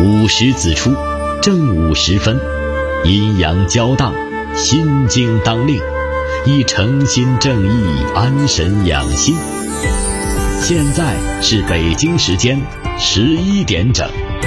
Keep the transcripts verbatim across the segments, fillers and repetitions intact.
午时子出，正午时分，阴阳交荡，心经当令，以诚心正意安神养心。现在是北京时间十一点整。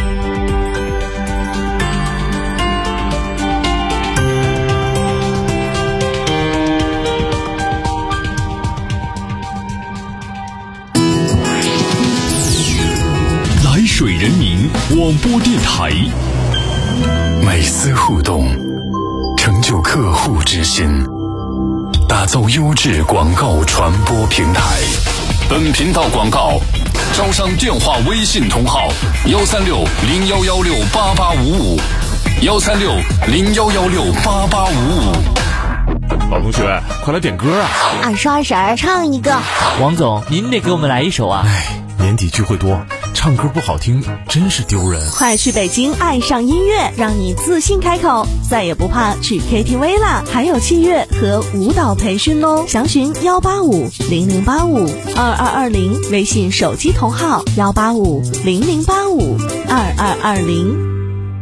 来水人民广播电台， 每丝互动，成就客户之心，打造优质广告传播平台。本频道广告招商电话微信同号幺三六零幺幺六八八五五幺三六零幺幺六八八五五。 老同学，快来点歌啊！ 二叔二婶唱一个。 王总，您得给我们来一首啊！ 哎，年底聚会多，唱歌不好听真是丢人。 快去北京爱上音乐，让你自信开口，再也不怕去 K T V 啦！还有器乐和舞蹈培训哦，详询幺八五零零八五二二二零，微信手机同号幺八五零零八五二二二零。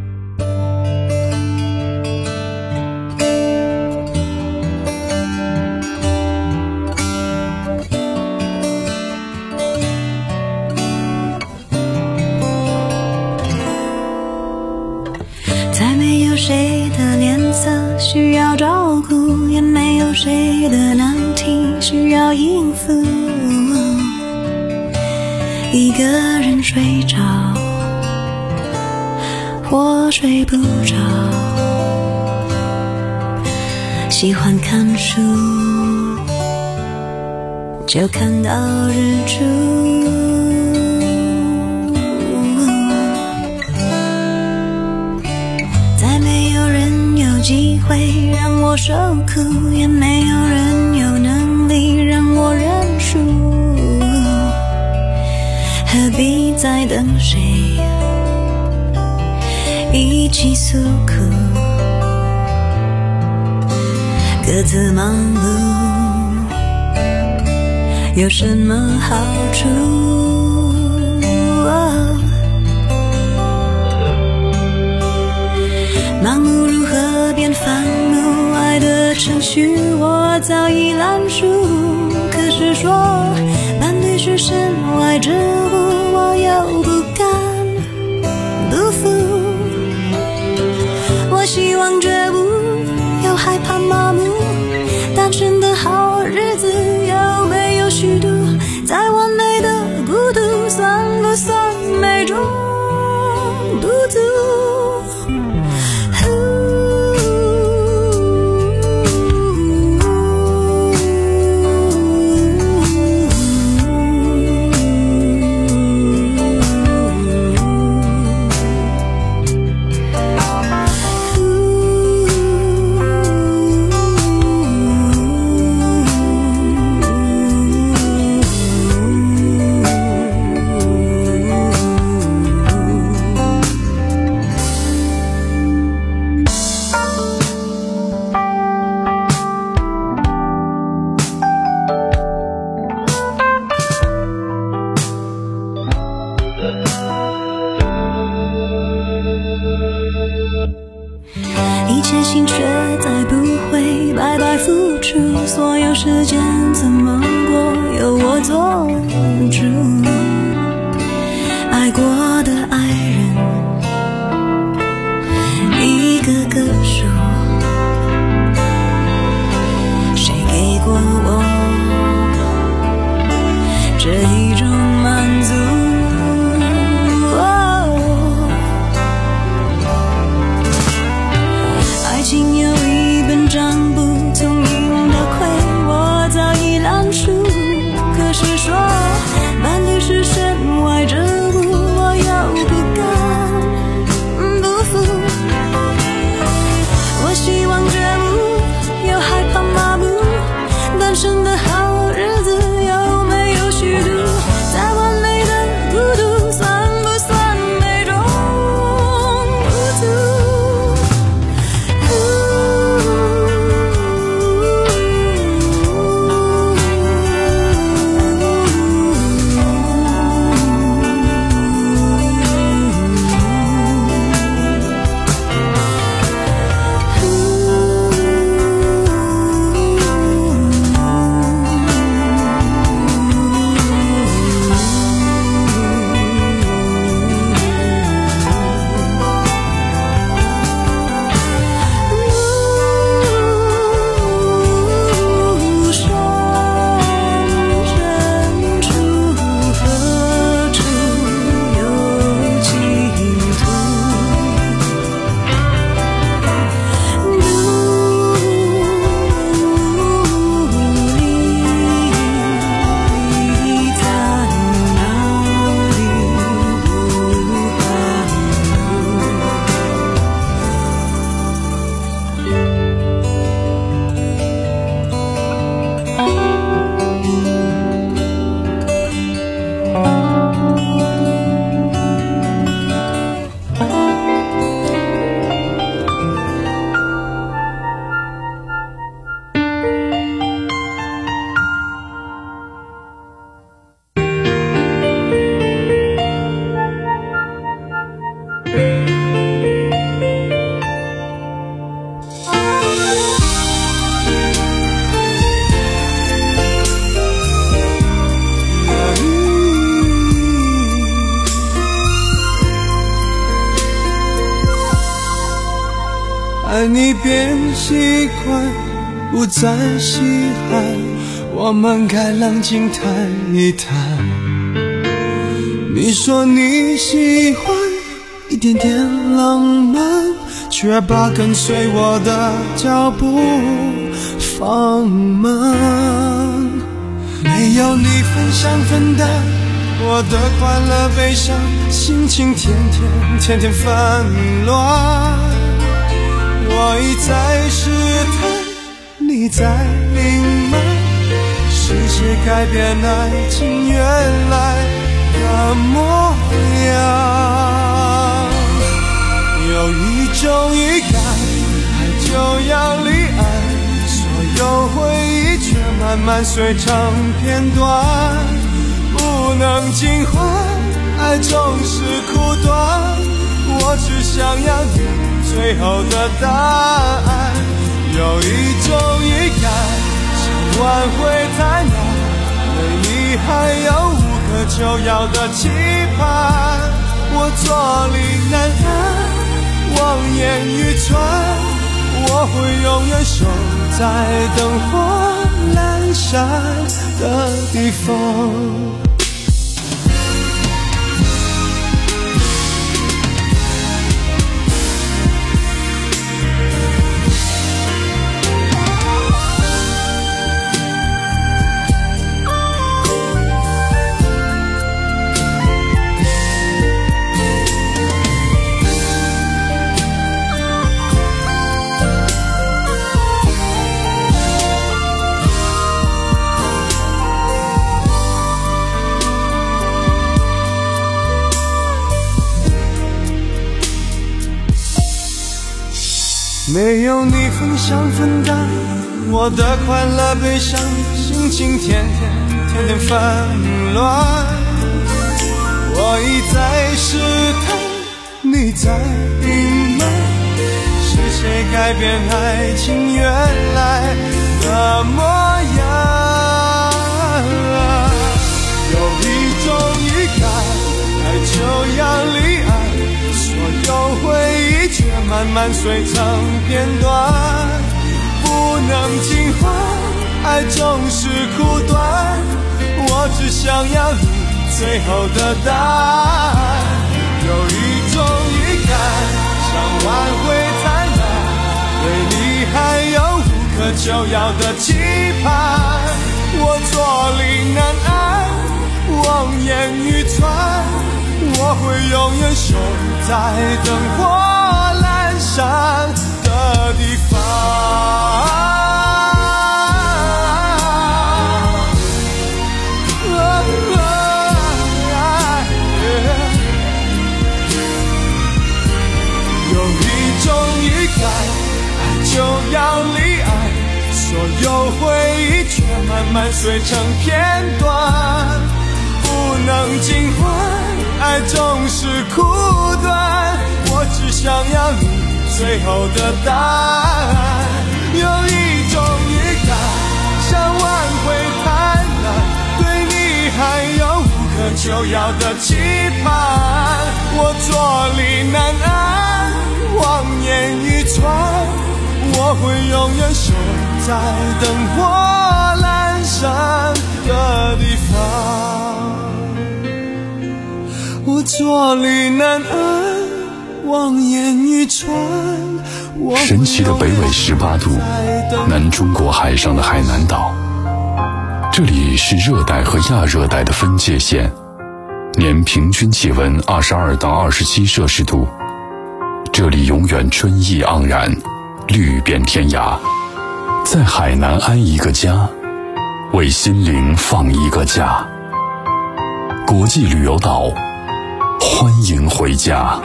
谁的脸色需要照顾，也没有谁的难题需要应付。一个人睡着或睡不着，喜欢看书就看到日出。机会让我受苦，也没有人有能力让我认输。何必再等谁一起诉苦，各自忙碌有什么好处？哦，忙碌如何变烦怒，爱的程序我早已烂熟。可是说伴侣是身外之物，我又不甘不服。我希望觉悟，又害怕麻木，单纯的好日子有没有虚度？再完美的孤独，算不算美中不足？一切心血再不会白白付出，所有时间怎么过由我做主。爱过的爱人一个个数，谁给过我这一种满足？爱情有爱你变习惯，不再稀罕，我们该冷静谈一谈。你说你喜欢一点点浪漫，却把跟随我的脚步放慢。没有你分享分担我的快乐悲伤，心情天天天天纷乱。我一再试探，你在隐瞒，是谁改变爱情原来的模样？有一种预感，爱就要离岸，所有回忆却慢慢碎成片段，不能尽欢，爱总是苦短，我只想要你最后的答案。有一种预感，想挽回太难，对你还有无可救药的期盼，我坐立难安，望眼欲穿，我会永远守在灯火阑珊的地方。没有你分享分担我的快乐悲伤，心情天天天天纷乱。我一再试探，你在隐瞒，是谁改变爱情原来的模样？有一种预感，爱就要离岸，所有回忆却慢慢碎成片段，不能尽欢，爱总是苦短，我只想要你最后的答案。有一种预感，想挽回太难，对你还有无可救药的期盼，我坐立难安，望眼欲穿，我会永远守在灯火阑珊的地方。有一种预感，爱就要离岸，所有回忆却慢慢碎成片段，不能尽欢，爱总是苦短，我只想要你最后的答案。有一种预感，想挽回太难，对你还有无可救药的期盼，我坐立难安，望眼欲穿，我会永远守在灯火阑珊的地方。我坐立难安，望眼欲穿。 神奇的北纬十八度，南中国海上的海南岛，这里是热带和亚热带的分界线，年平均气温二十二到二十七摄氏度。这里永远春意盎然，绿遍天涯。在海南安一个家，为心灵放一个假。国际旅游岛，欢迎回家。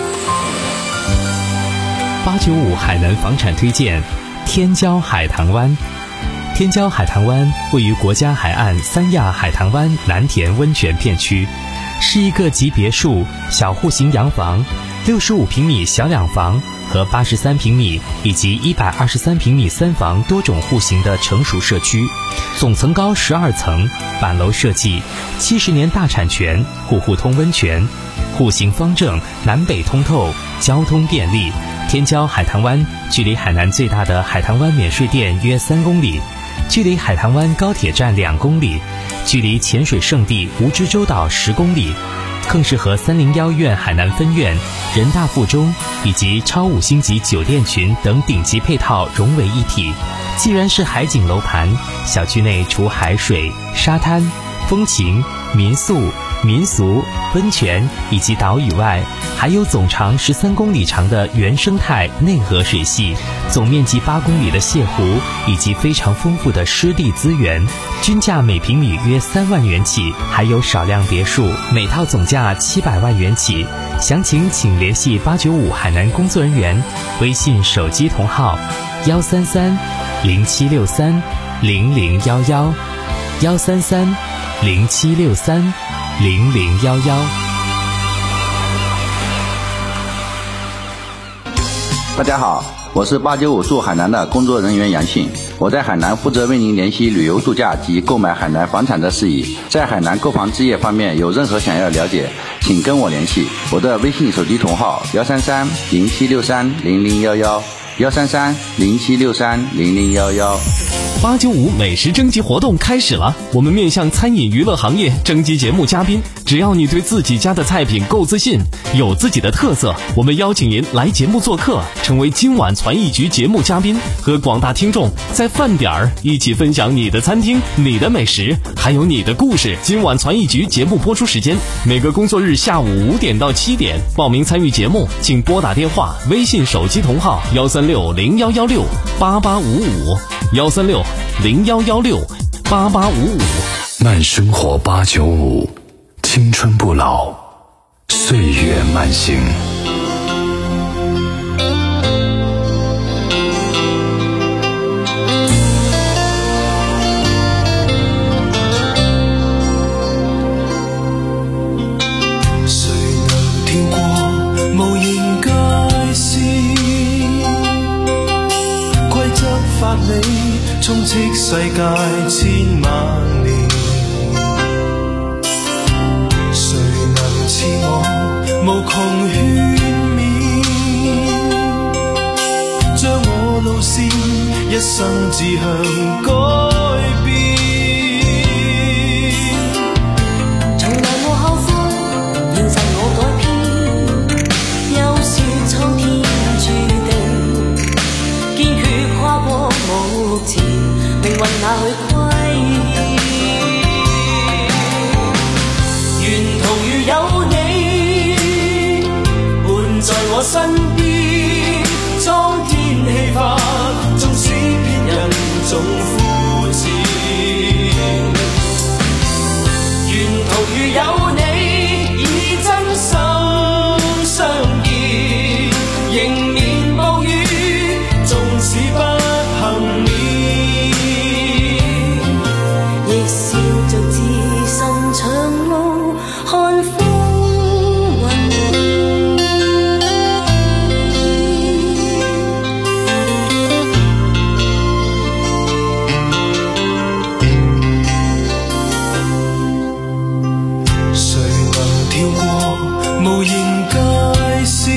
八九五海南房产推荐天骄海棠湾。天骄海棠湾位于国家海岸三亚海棠湾南田温泉片区，是一个集别墅、小户型洋房、 六十五平米小两房和八十三平米以及一百二十三平米三房多种户型的成熟社区，总层高十二层，板楼设计，七十年大产权，户户通温泉，户型方正，南北通透，交通便利。天骄海棠湾距离海南最大的海棠湾免税店约三公里，距离海棠湾高铁站两公里，距离潜水圣地蜈支洲岛十公里，更是和三零一院海南分院、人大附中以及超五星级酒店群等顶级配套融为一体。既然是海景楼盘，小区内除海水、沙滩、风情、民宿、民俗、温泉以及岛屿外，还有总长十三公里长的原生态内河水系，总面积八公里的泻湖，以及非常丰富的湿地资源，均价每平米约三万元起，还有少量别墅，每套总价七百万元起。详情请联系八九五海南工作人员，微信手机同号幺三三零七六三零零幺幺幺三三零七六三零零幺幺。 大家好，我是八九五驻海南的工作人员杨信，我在海南负责为您联系旅游度假及购买海南房产的事宜。在海南购房置业方面有任何想要了解，请跟我联系，我的微信手机同号幺三三零七六三零零幺幺幺三三零七六三零零幺幺。 八九五美食征集活动开始了，我们面向餐饮娱乐行业征集节目嘉宾，只要你对自己家的菜品够自信，有自己的特色，我们邀请您来节目做客，成为今晚传艺局节目嘉宾，和广大听众在饭点儿一起分享你的餐厅、你的美食，还有你的故事。今晚传艺局节目播出时间每个工作日下午五点到七点，报名参与节目请拨打电话、微信手机同号幺三六零幺幺六八八五五幺三六零幺幺六八八五五。 慢生活八九五，青春不老，岁月慢行。 谁能听过無形界線，規則法理充斥世界千萬年，誰能似我無窮勸勉，將我路線一生志向改變。 從來無後悔，現實我改變，休說蒼天注定，堅決跨過目前，命運哪去歸？沿途如有你伴在我身邊，蒼天氣化，縱使別人總膚淺。沿途如有你，以真心相見，迎面暴雨，縱使不幸免，亦笑着自信長路看風雲。 誰能跳過無形界線，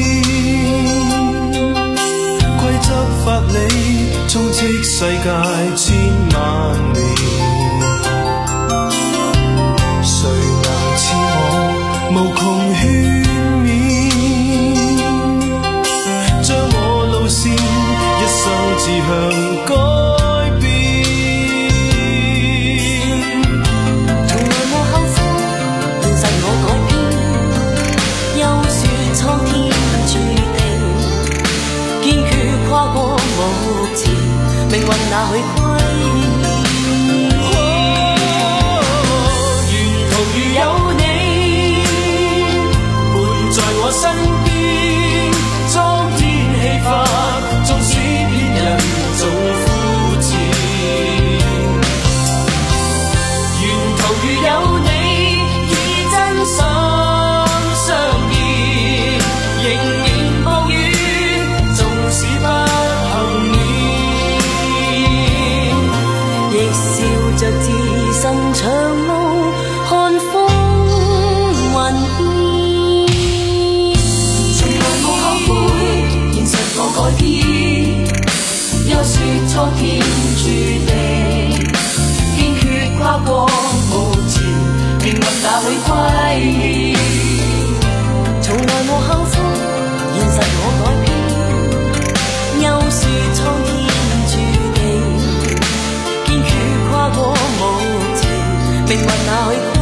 規則法理充斥世界千萬年，誰能似我無窮勸勉，將我路線一生志向改變。 從來無後悔，現實我改變，休說蒼天注定，堅決跨過目前，命運哪去歸？沿途如有你伴在我身邊，蒼天氣化，縱使別人總膚淺。沿途如有你，以真心相見，迎我改變，又說錯天注定，堅決跨過無情，命運哪會虧欠？從來無幸福，現實我改變，又說蒼天注定，堅決跨過無情，命運哪會虧欠？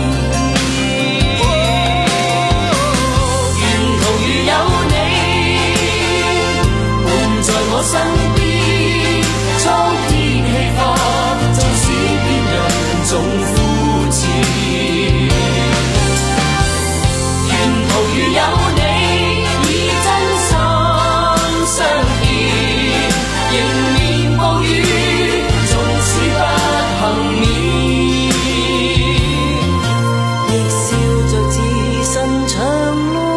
我身邊，蒼天氣化，縱使別人總膚淺，沿途如有你，以真心相見，迎面暴雨，縱使不幸免，亦笑着自身長路。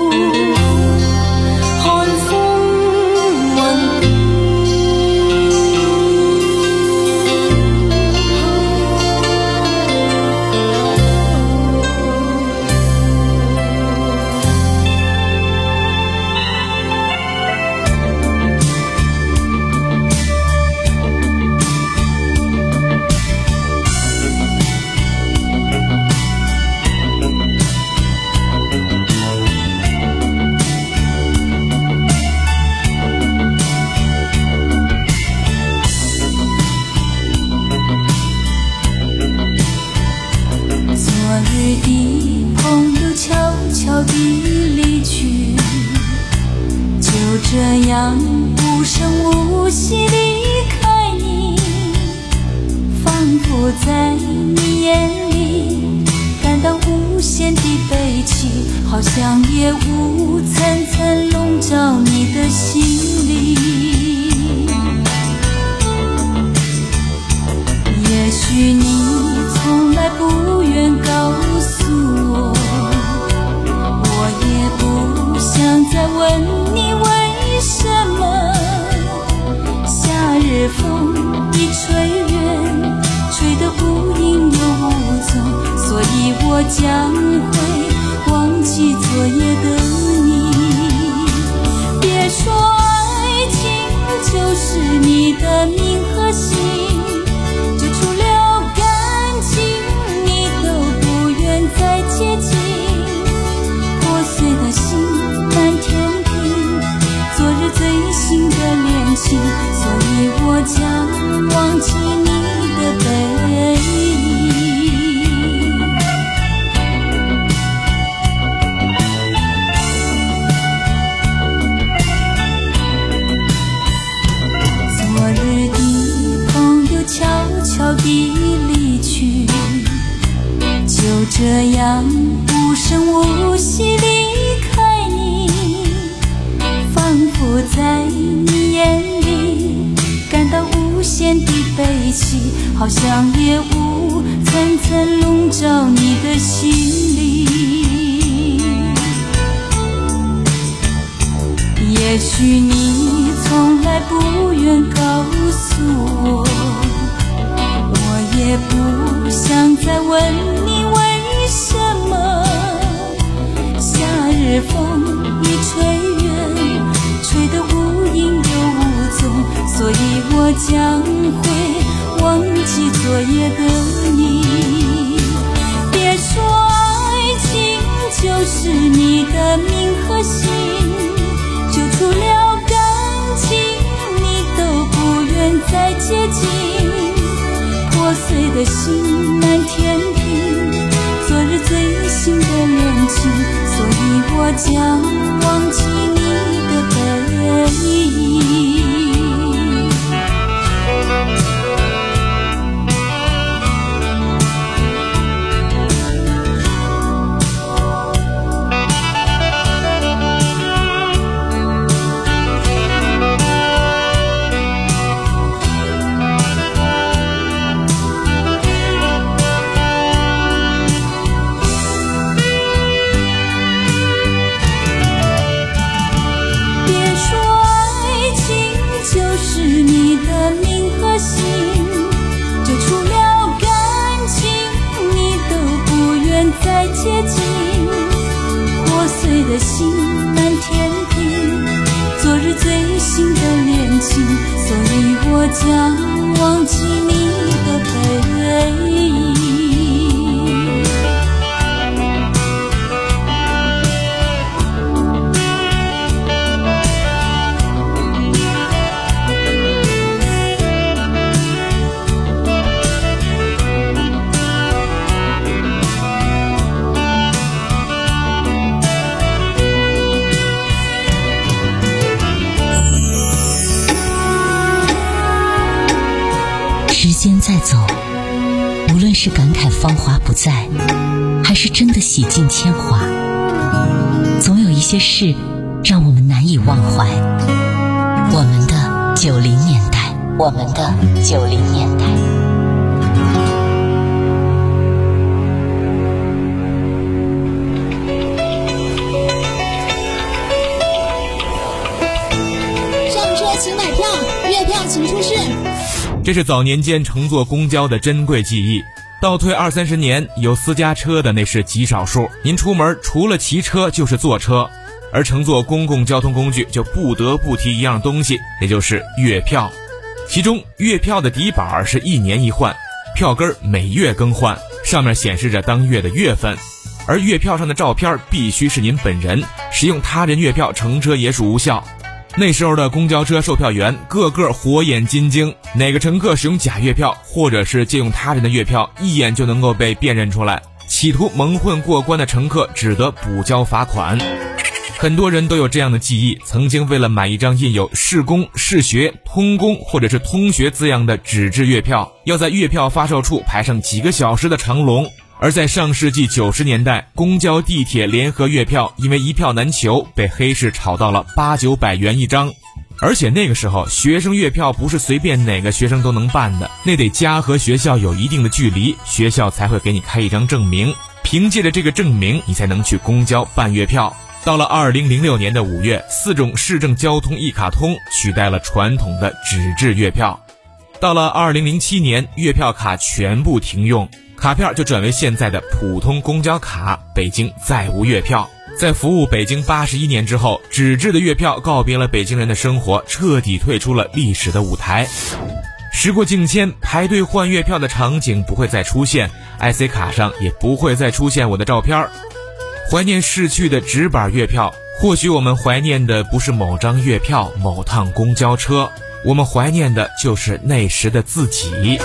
这样无声无息离开你，仿佛在你眼里感到无限的悲戚，好像夜雾层层笼罩你的心里。也许你从来不愿告诉我，我也不想再问你为为什么夏日风一吹远，吹得无影又无踪，所以我将会忘记昨夜的你。别说爱情就是你的命和心，就除了感情你都不愿再接近，破碎的心满天昨日最新的恋情，所以我将忘记你的背影。昨日的朋友悄悄地离去，就这样无声无息离开你，仿佛在你眼里感到无限的悲戚，好像夜雾层层笼罩你的心里。也许你从来不愿告诉我，我也不想再问你为什么夏日风一吹远，吹得无影又无踪，所以我将会忘记昨夜的你。别说爱情就是你的命和心，就除了感情你都不愿再接近，破碎的心难填平昨日最新的恋情，所以我将忘记你的背影。 我将忘记你的背影。 时间在走，无论是感慨芳华不再，还是真的洗尽铅华，总有一些事让我们难以忘怀。我们的九零年代，我们的九零年代。 上车请买票，月票请出示。 这是早年间乘坐公交的珍贵记忆。倒退二三十年，有私家车的那是极少数。您出门除了骑车就是坐车，而乘坐公共交通工具就不得不提一样东西，也就是月票。其中月票的底板是一年一换，票根每月更换，上面显示着当月的月份。而月票上的照片必须是您本人，使用他人月票乘车也属无效。那时候的公交车售票员个个火眼金睛，哪个乘客使用假月票或者是借用他人的月票，一眼就能够被辨认出来。企图蒙混过关的乘客只得补交罚款。很多人都有这样的记忆，曾经为了买一张印有市公、市学、通公或者是通学字样的纸质月票，要在月票发售处排上几个小时的长龙。而在上世纪九十年代，公交、地铁联合月票因为一票难求，被黑市炒到了八九百元一张。而且那个时候，学生月票不是随便哪个学生都能办的，那得家和学校有一定的距离，学校才会给你开一张证明，凭借着这个证明，你才能去公交办月票。到了二零零六年的五月，四种市政交通一卡通取代了传统的纸质月票。到了二零零七年，月票卡全部停用，卡片就转为现在的普通公交卡，北京再无月票。在服务北京八十一年之后，纸质的月票告别了北京人的生活，彻底退出了历史的舞台。时过境迁，排队换月票的场景不会再出现， I C 卡上也不会再出现我的照片。怀念逝去的纸板月票，或许我们怀念的不是某张月票、某趟公交车，我们怀念的就是那时的自己。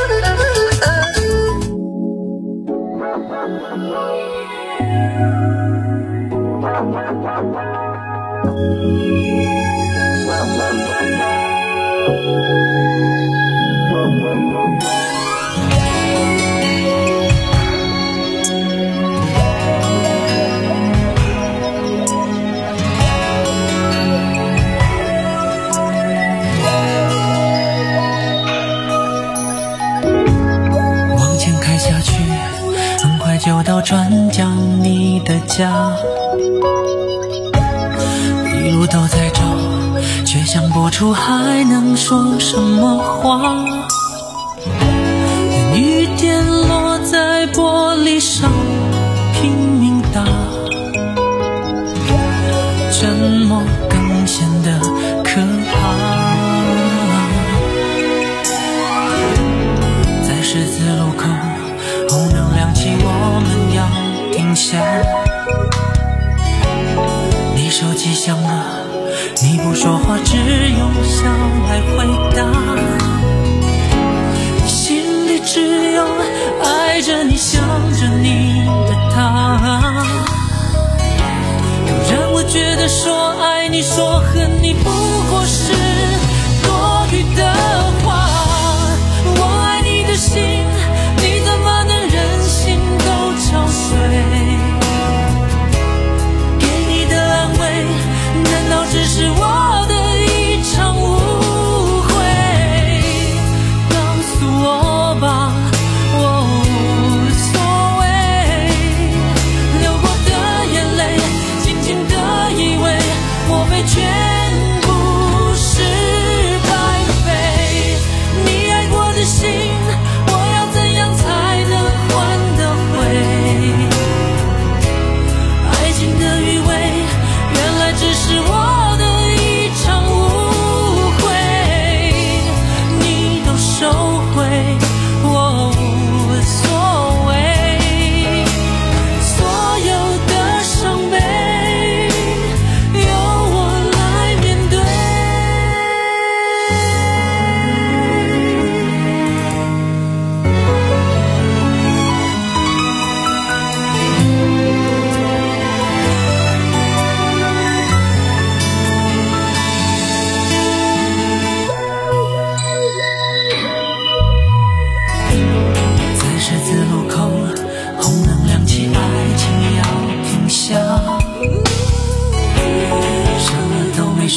就到转角你的家，一路都在找，却想不出还能说什么话。雨点落在玻璃上拼命打，沉默更显得可怕。在十字路口红灯亮起，我们要停下。你手机响了，你不说话，只用笑来回答。心里只有爱着你、想着你的他。又让我觉得说爱你、说恨你不过是多余的话。我爱你的心，你怎么能忍心都敲碎？给你的安慰，难道只是我的一场误会？告诉我吧，我无所谓。流过的眼泪，静静的以为我被全部是白费。你爱过的心，是我的一场误会，你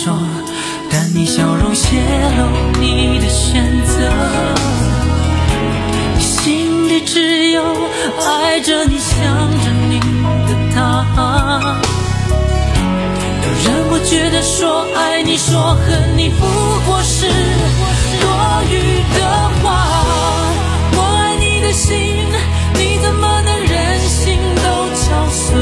说，但你笑容泄露你的选择。心里只有爱着你想着你的他，有人会觉得说爱你说恨你不过是多余的话，我爱你的心你怎么能忍心都敲碎，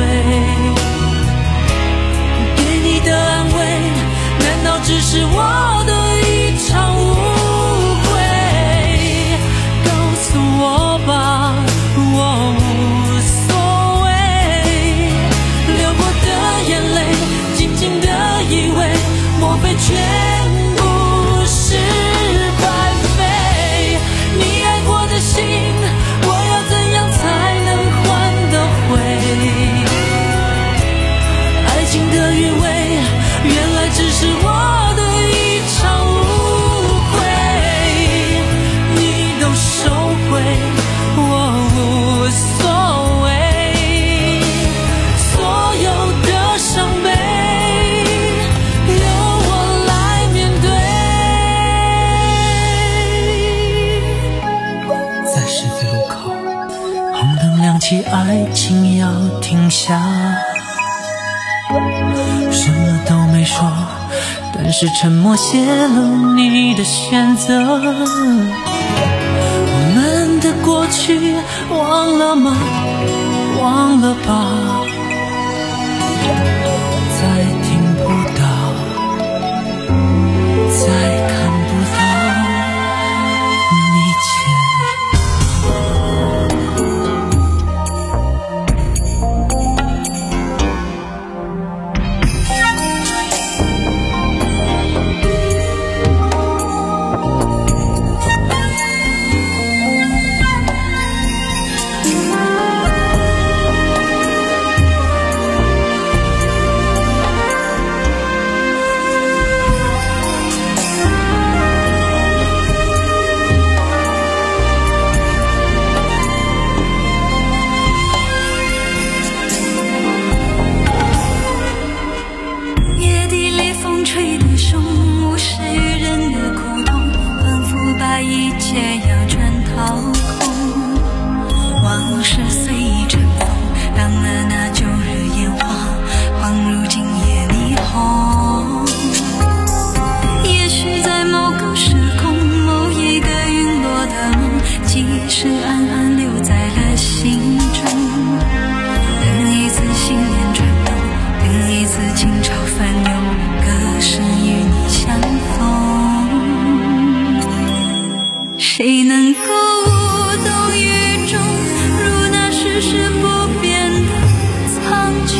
给你的安慰难道只是我的一场误会，告诉我吧我无所谓，流过的眼泪静静的以为莫非全部是白费，你爱过的心我要怎样才能换得回，爱情的余味原来只是我的一场误会，你都收回我无所谓，所有的伤悲由我来面对。在十字路口，红灯亮起，爱情要停下，什么都没说，但是沉默泄露你的选择。我们的过去忘了吗？忘了吧，再听不到，再看不到你牵谁能够懂雨中如那世事不变的苍穹，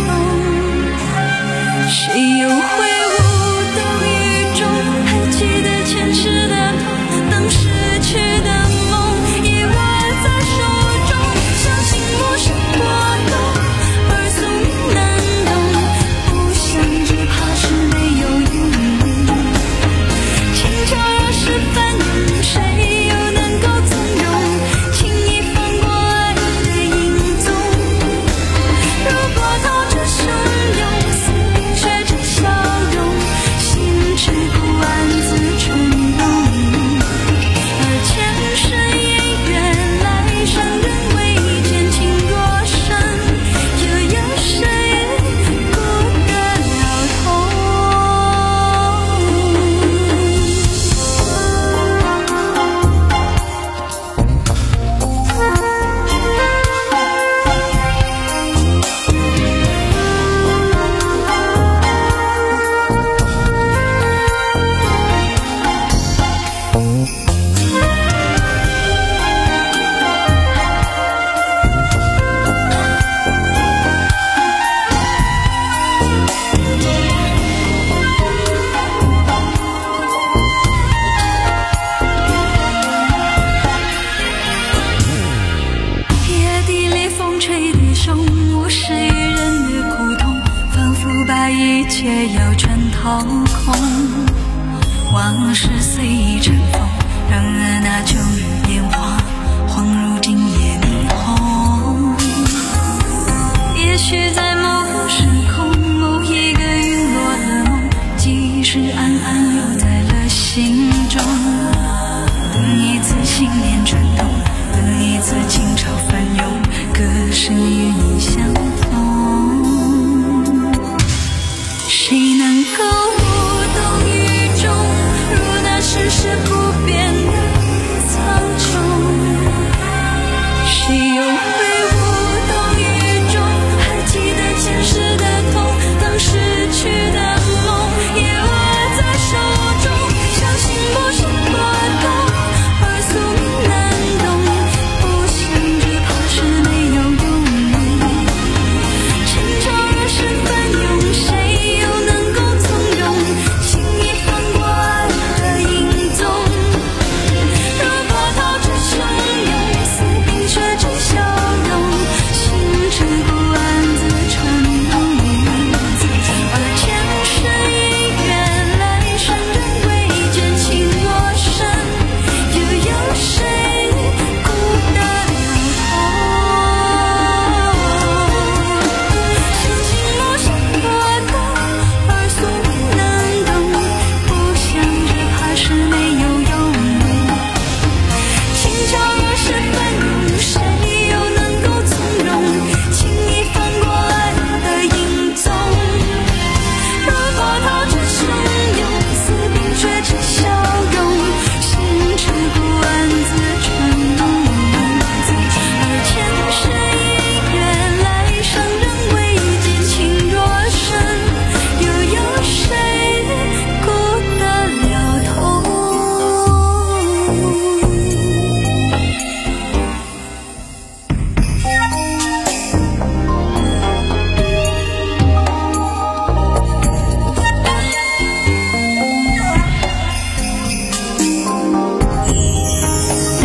谁又会无动于衷，还记得前世的痛，当失去的梦已握在手中，相信陌生过冬，而送难懂，不想只怕是没有用，情潮若是翻涌，谁又能够从容轻易放过爱的影踪，如果逃着汹涌，死命学着笑容，心之苦暗自冲动，而前世姻缘来生仍未见，情若深，又有谁顾得了头。夜地里风吹雨送，无视于人的苦痛，仿佛把一切要全掏空。往事随意尘封，然而那旧日变化，恍如今夜霓虹。也许在某个时空，某一个陨落的梦，即使爱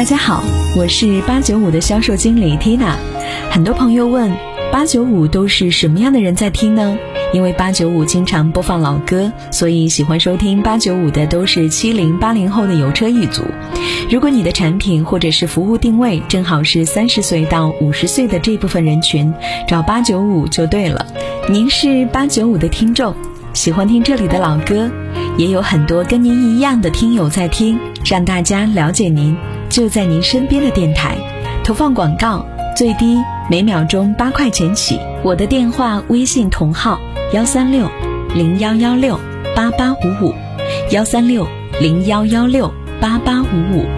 家好，我是八九五的销售经理 Tina。 很多朋友问八九五都是什么样的人在听呢？因为八九五经常播放老歌，所以喜欢收听八九五的都是七零八零后的有车一族。如果你的产品或者是服务定位正好是三十岁到五十岁的这部分人群，找八九五就对了。您是八九五的听众，喜欢听这里的老歌，也有很多跟您一样的听友在听，让大家了解您，就在您身边的电台。投放广告最低每秒钟八块钱起，我的电话微信同号幺三六零幺幺六八八五五，幺三六零幺幺六八八五五。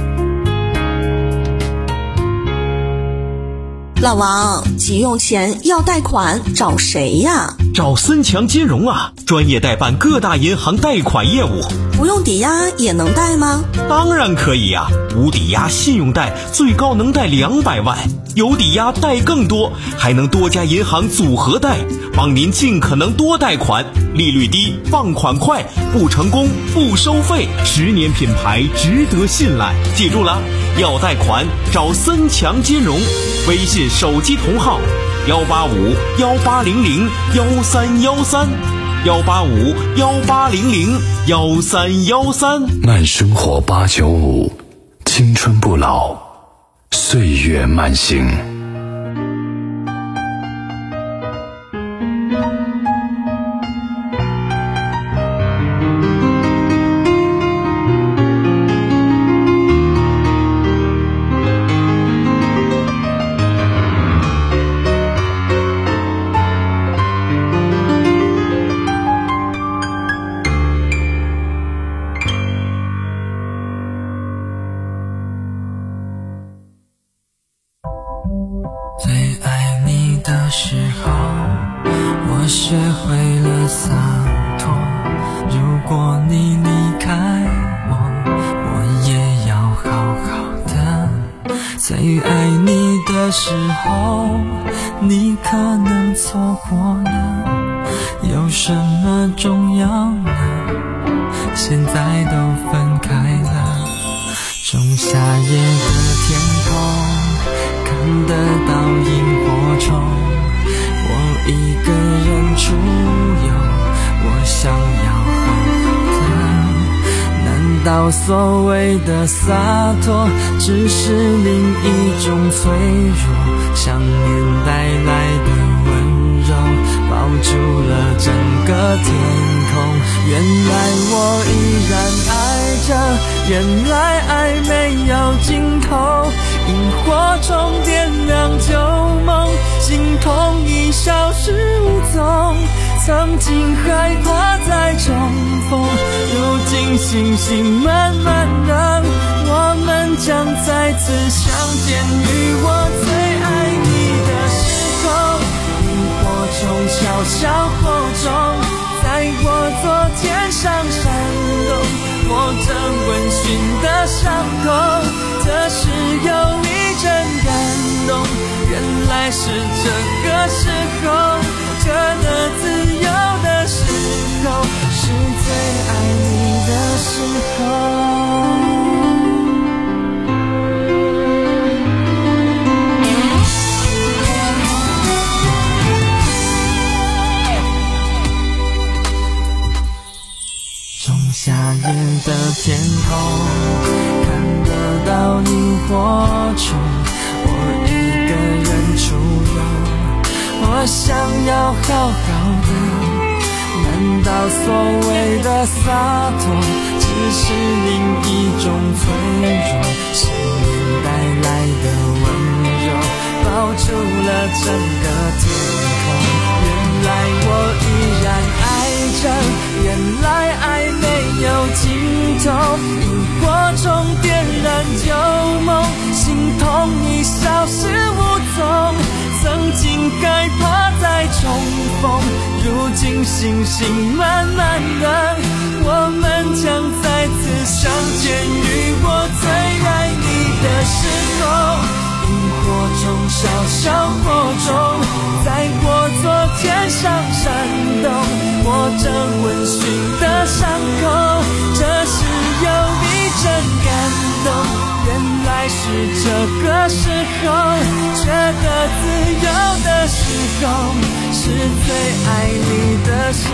老王，急用钱要贷款找谁呀？ 找森强金融啊，专业代办各大银行贷款业务。 不用抵押也能贷吗？ 当然可以呀、啊，无抵押信用贷最高能贷两百万，有抵押贷更多，还能多家银行组合贷，帮您尽可能多贷款，利率低，放款快，不成功不收费，十年品牌值得信赖。记住了，要贷款找森强金融，微信手机同号幺八五幺八零零幺三幺三。幺八五幺八零零幺三幺三， 慢生活八九五，青春不老，岁月慢行。 最爱你的时候，我学会了洒脱。如果你离开我，我也要好好的。最爱你的时候，你可能错过了。有什么重要呢？现在都分开了。仲夏夜的天空，看得到萤火虫，我一个人出游，我想要好好的。难道所谓的洒脱只是另一种脆弱？想念带来的温柔包住了整个天空。原来我依然爱着，原来爱没有尽头。萤火虫点亮旧梦，心痛已消失无踪。曾经害怕再重逢，如今星星慢慢亮，我们将再次相见于我最爱你的时候。萤火虫悄悄火中，在我左肩上闪动，我正温驯的伤口，这时有一阵感动。原来是这个时候，这个自由的时候，是最爱你的时候。夏夜的天空，看得到萤火虫，我一个人出游，我想要好好的。难道所谓的洒脱只是另一种脆弱？想念带来的温柔包住了整个天空。原来我依然爱着，原来爱没有尽头。萤火虫点燃旧梦，心痛已消失无踪。曾经害怕再重逢，如今星星慢慢亮，我们将再次相见于我最爱你的时候。萤火虫小小火种，在我左肩上闪动，我正温驯的伤口，这时有一阵感动。原来候，觉得自由的时候，是最爱你的时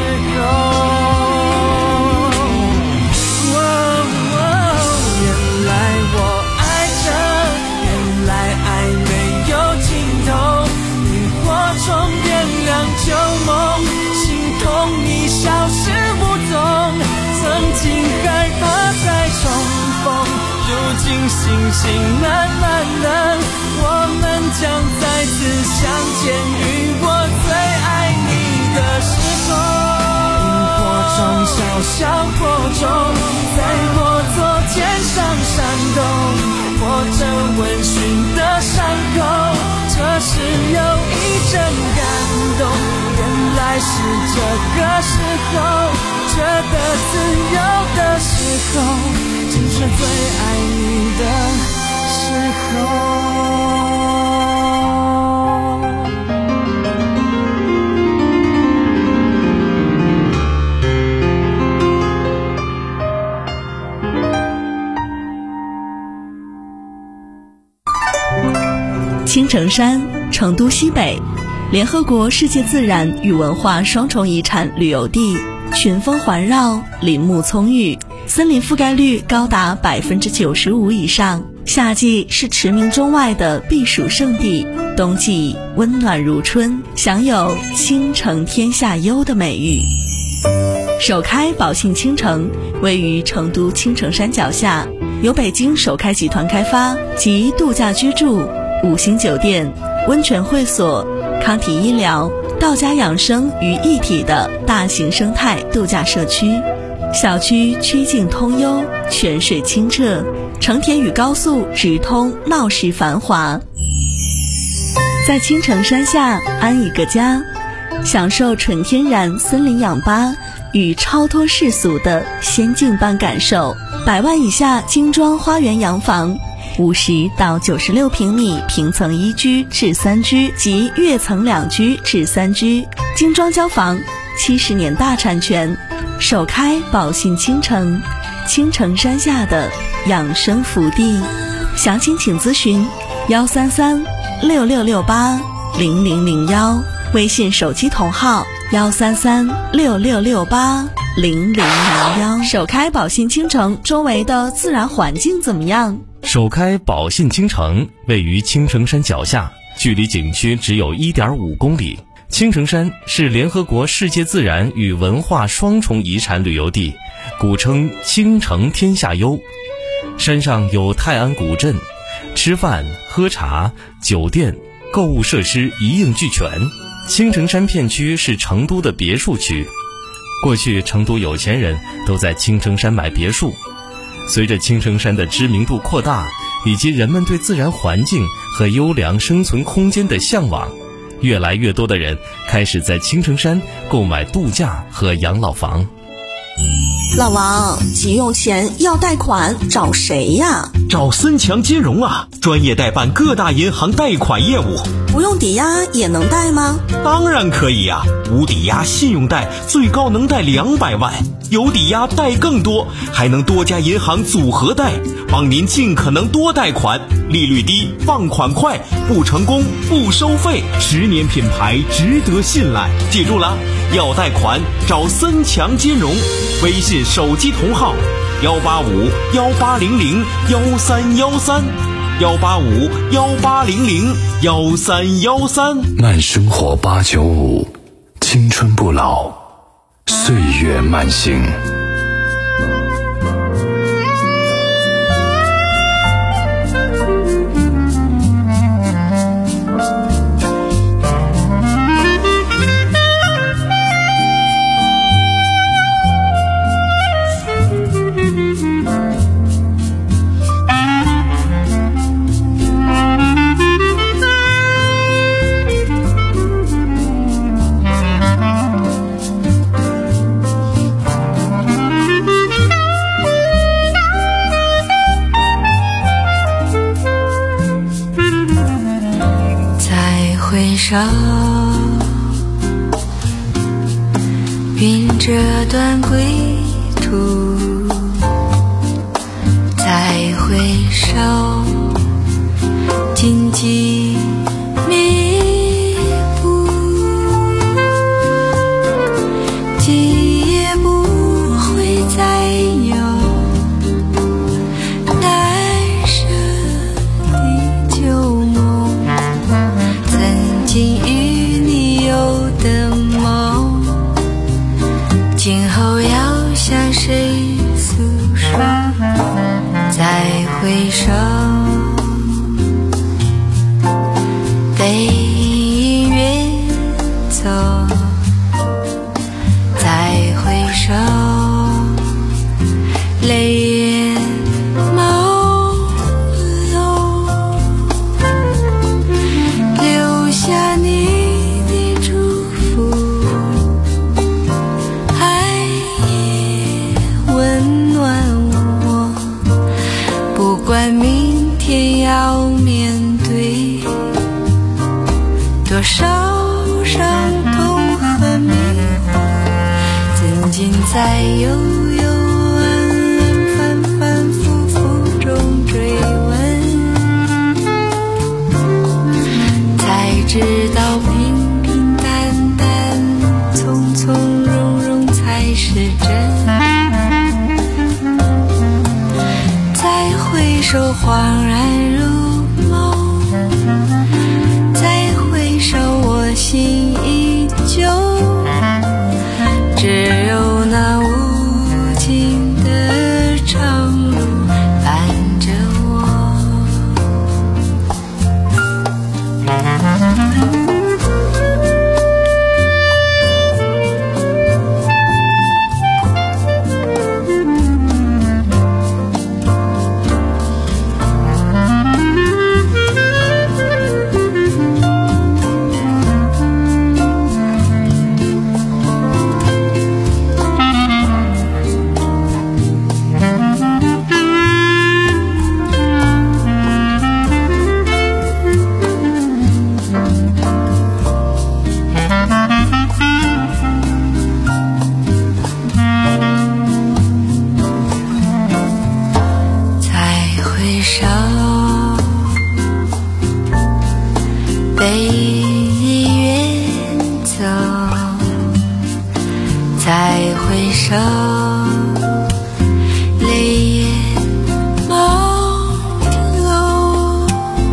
候。哦哦，原来我爱着，原来爱没有尽头，萤火虫点亮旧梦，心痛已消失无踪，曾经害怕再重逢，如今星星慢慢冷，我们将再次相见于我最爱你的时候。萤火虫小小火种，在我左肩上闪动，握着温驯的伤口，这时有一阵感动，原来是这个时候，觉得自由的时候，正是最爱你的时候。 青城山，成都西北，联合国世界自然与文化双重遗产旅游地，群峰环绕，林木葱郁，森林覆盖率高达百分之九十五以上。夏季是驰名中外的避暑胜地，冬季温暖如春，享有倾城天下优的美誉。首开宝信倾城位于成都青城山脚下，由北京首开集团开发，集度假居住、五星酒店、温泉会所、康体医疗、道家养生于一体的大型生态度假社区。小区曲径通幽，泉水清澈，成田与高速直通，闹市繁华。在青城山下安一个家，享受纯天然森林氧吧与超脱世俗的仙境般感受。百万以下精装花园洋房，五十到九十六平米平层一居至三居及跃层两居至三居，精装交房，七十年大产权，首开宝信倾城，青城山下的养生福地。详情请咨询幺三三六六六八零零零幺，微信手机同号幺三三六六六八零零零幺。首开宝信倾城周围的自然环境怎么样？ 首开宝信倾城位于青城山脚下，距离景区只有 一点五公里。青城山是联合国世界自然与文化双重遗产旅游地，古称青城天下优。山上有泰安古镇，吃饭、喝茶、酒店、购物设施一应俱全。青城山片区是成都的别墅区，过去成都有钱人都在青城山买别墅。随着青城山的知名度扩大，以及人们对自然环境和优良生存空间的向往，越来越多的人开始在青城山购买度假和养老房。 老王，急用钱要贷款找谁呀？ 找森强金融啊，专业代办各大银行贷款业务。 不用抵押也能贷吗？ 当然可以啊，无抵押信用贷最高能贷两百万，有抵押贷更多，还能多家银行组合贷，帮您尽可能多贷款，利率低，放款快，不成功不收费，十年品牌值得信赖。记住了，要贷款找森强金融，微信手机同号幺八五幺八零零幺三幺三幺八五幺八零零幺三幺三。 慢生活八九五，青春不老，岁月慢行。 云这段归途，再回首，荆棘诉说，再回首，背影远走，再回首，泪眼朦胧，留下你的祝福，爱也温暖我，不管明天要面对多少伤痛和迷惑，曾经在悠悠暗暗反反复复中追问，才知道平平淡淡从从容容才是真，再回首恍然如梦，再回首我心依旧，只有那无尽的长路伴着我。背影远走，再回首，泪眼朦胧，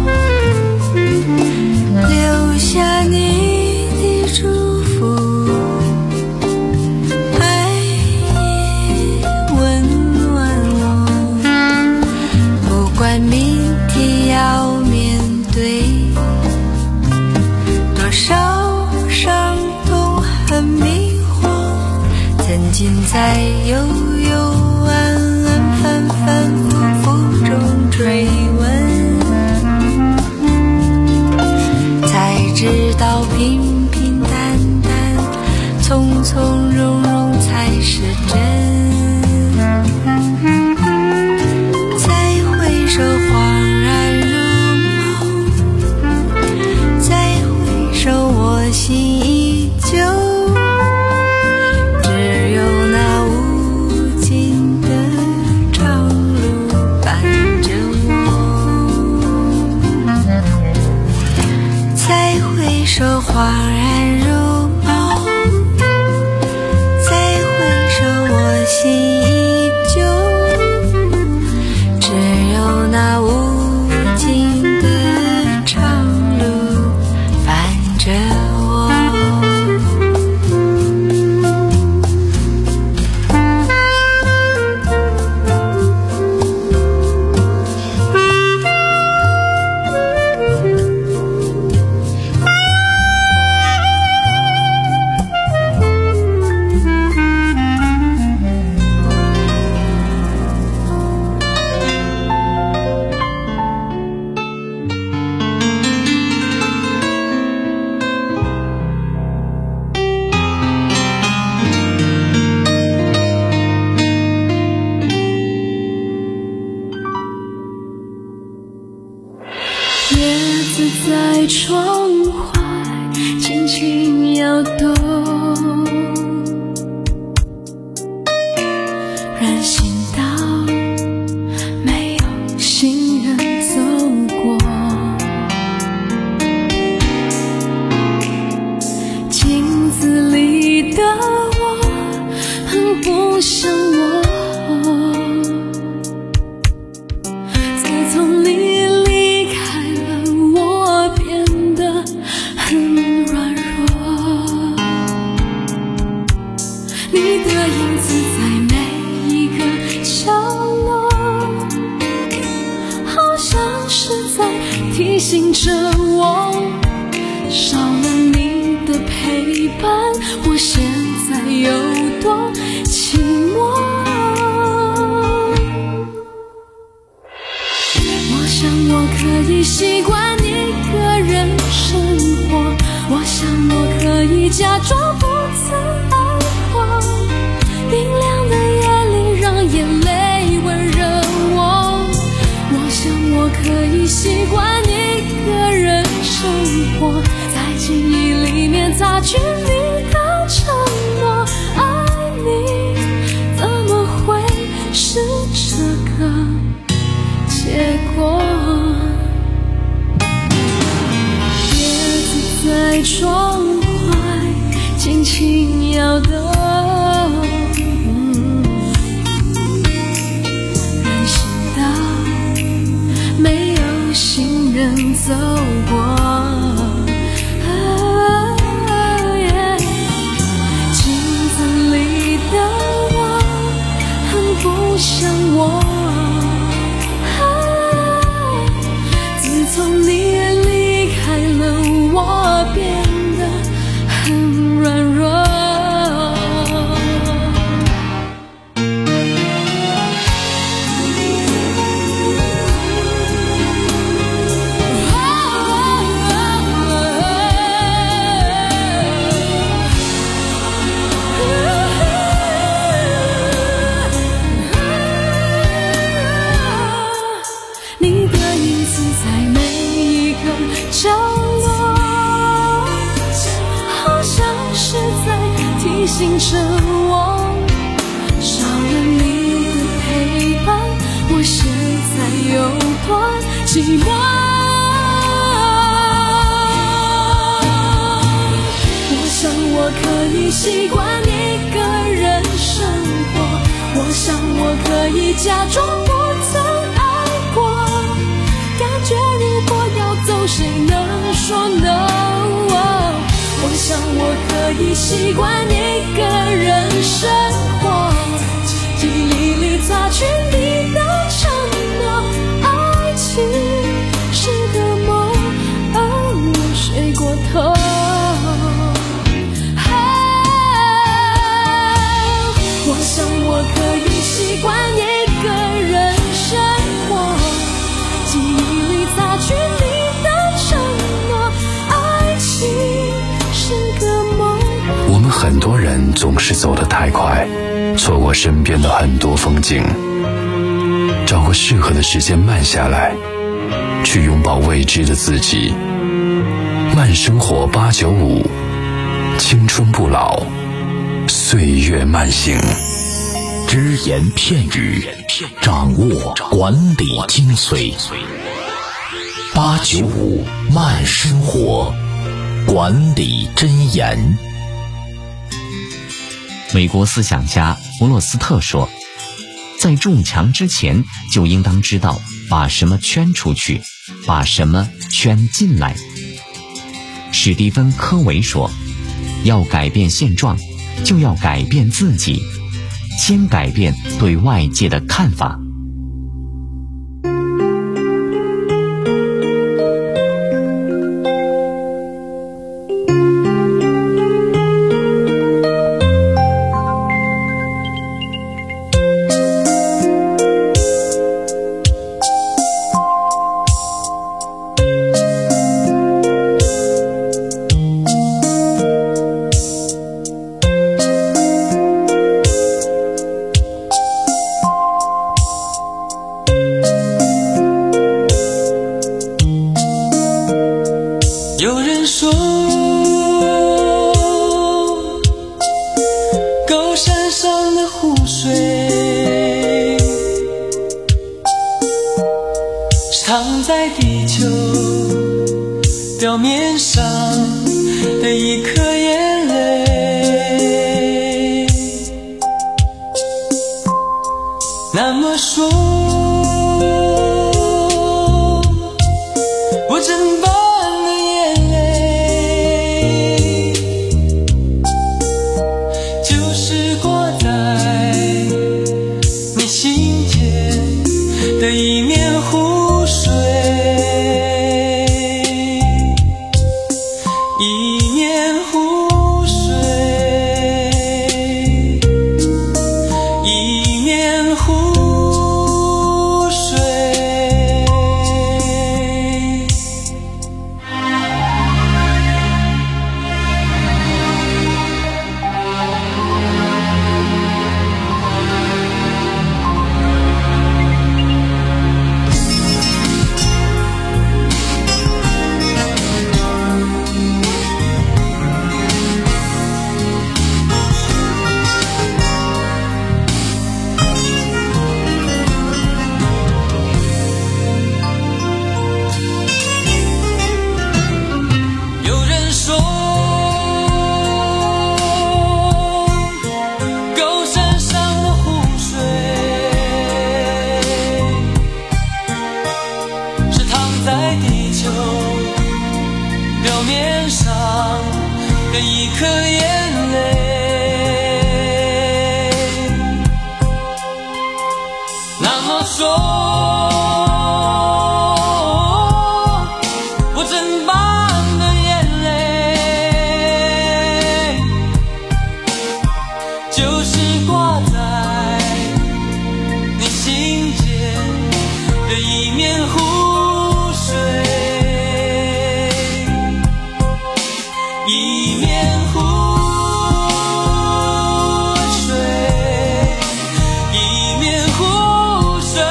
留下你的祝福，爱也温暖我，不管明天要面对多少伤痛和迷惑，曾经在悠悠暗暗反反复复中追问，才知道平平淡淡从从容容才是真，再回首恍然如梦，再回首我心依旧，只有那无尽的长路伴着我，再回首恍然如梦，再回首我心依旧，只有那无尽的长路伴着我。 叶子在窗外轻轻摇动，人行道没有行人走过，镜子里的我很不像我，自从你你的影子在每一个醒着我，少了你的陪伴，我现在有多寂寞。我想我可以习惯一个人生活，我想我可以假装不曾爱过，冰凉的夜里让眼泪温热我，我想我可以习惯一个人生活，在记忆里面擦去你的承诺，爱你怎么会是这个结果？叶子在窗外轻轻摇动，人行道没有行人走过，镜子里的我很不像我，自从你离开了我变得很软弱。你的影子在每一个角落，好像是在提醒着我，少了你的陪伴，我现在有多寂寞。我想我可以习惯一个人生活，我想我可以假装不曾爱过，感觉如果要走谁能说 no， 我想我可以习惯一个人生活，记忆里擦去你的承诺，爱情是个梦，而我睡过头。我想我可以习惯一个人生活，记忆里擦去你的承诺，爱情是个梦。 我们很多人总是走得太快，错过身边的很多风景，找个适合的时间慢下来，去拥抱未知的自己。慢生活八九五，青春不老，岁月慢行。 只言片语，掌握管理精髓。八九五慢生活，管理箴言。 美国思想家弗洛斯特说，在筑墙之前就应当知道把什么圈出去，把什么圈进来。史蒂芬·科维说，要改变现状，就要改变自己，先改变对外界的看法。 有人说，高山上的湖水藏在地球表面上的一颗眼泪。那么说，我真把的一面湖水， 么说，不曾般的眼泪，就是挂在你心间的一面湖水，一面湖水，一面湖水。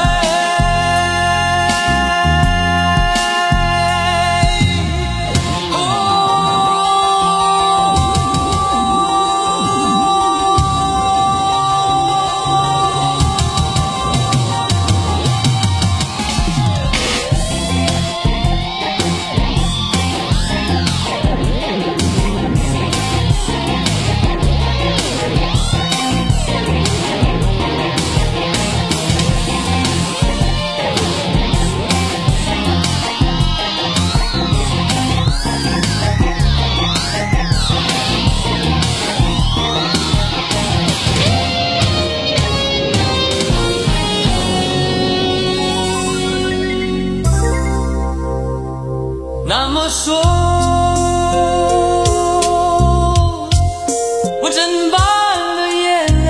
那么说，不曾般的眼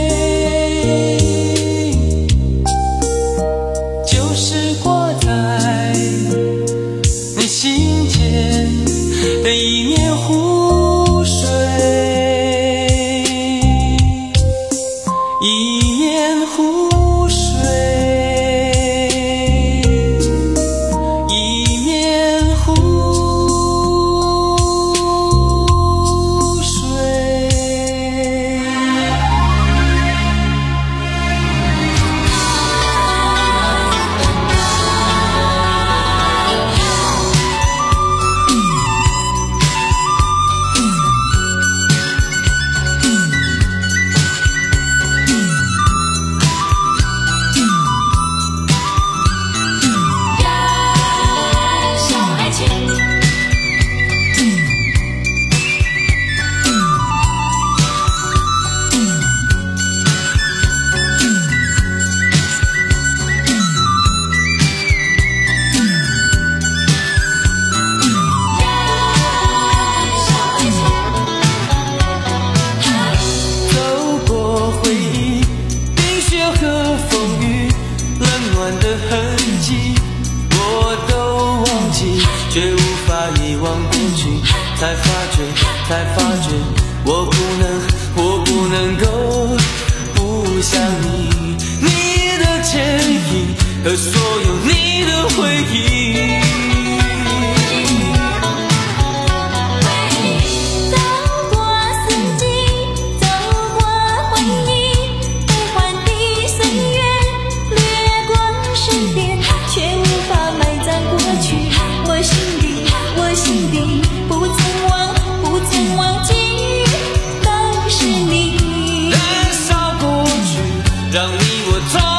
泪，就是挂在你心间的一面湖水，一面湖水。却无法遗忘过去，才发觉，才发觉，我不能，我不能够不想你，你的牵引和所有你的回忆。让你我走。